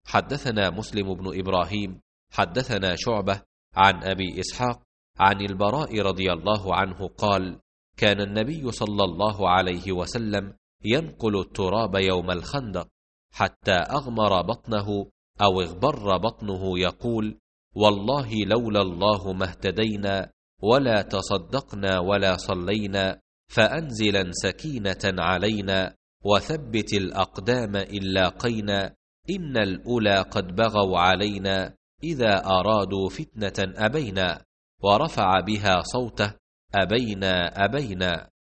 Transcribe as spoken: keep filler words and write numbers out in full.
حدثنا مسلم بن إبراهيم حدثنا شعبة عن أبي إسحاق عن البراء رضي الله عنه قال: كان النبي صلى الله عليه وسلم ينقل التراب يوم الخندق حتى أغمر بطنه أو اغبر بطنه، يقول: والله لولا الله ما اهتدينا ولا تصدقنا ولا صلينا، فأنزلا سكينة علينا وثبت الأقدام إن لاقينا، إن الأولى قد بغوا علينا إذا أرادوا فتنة أبينا، ورفع بها صوته: أبينا أبينا.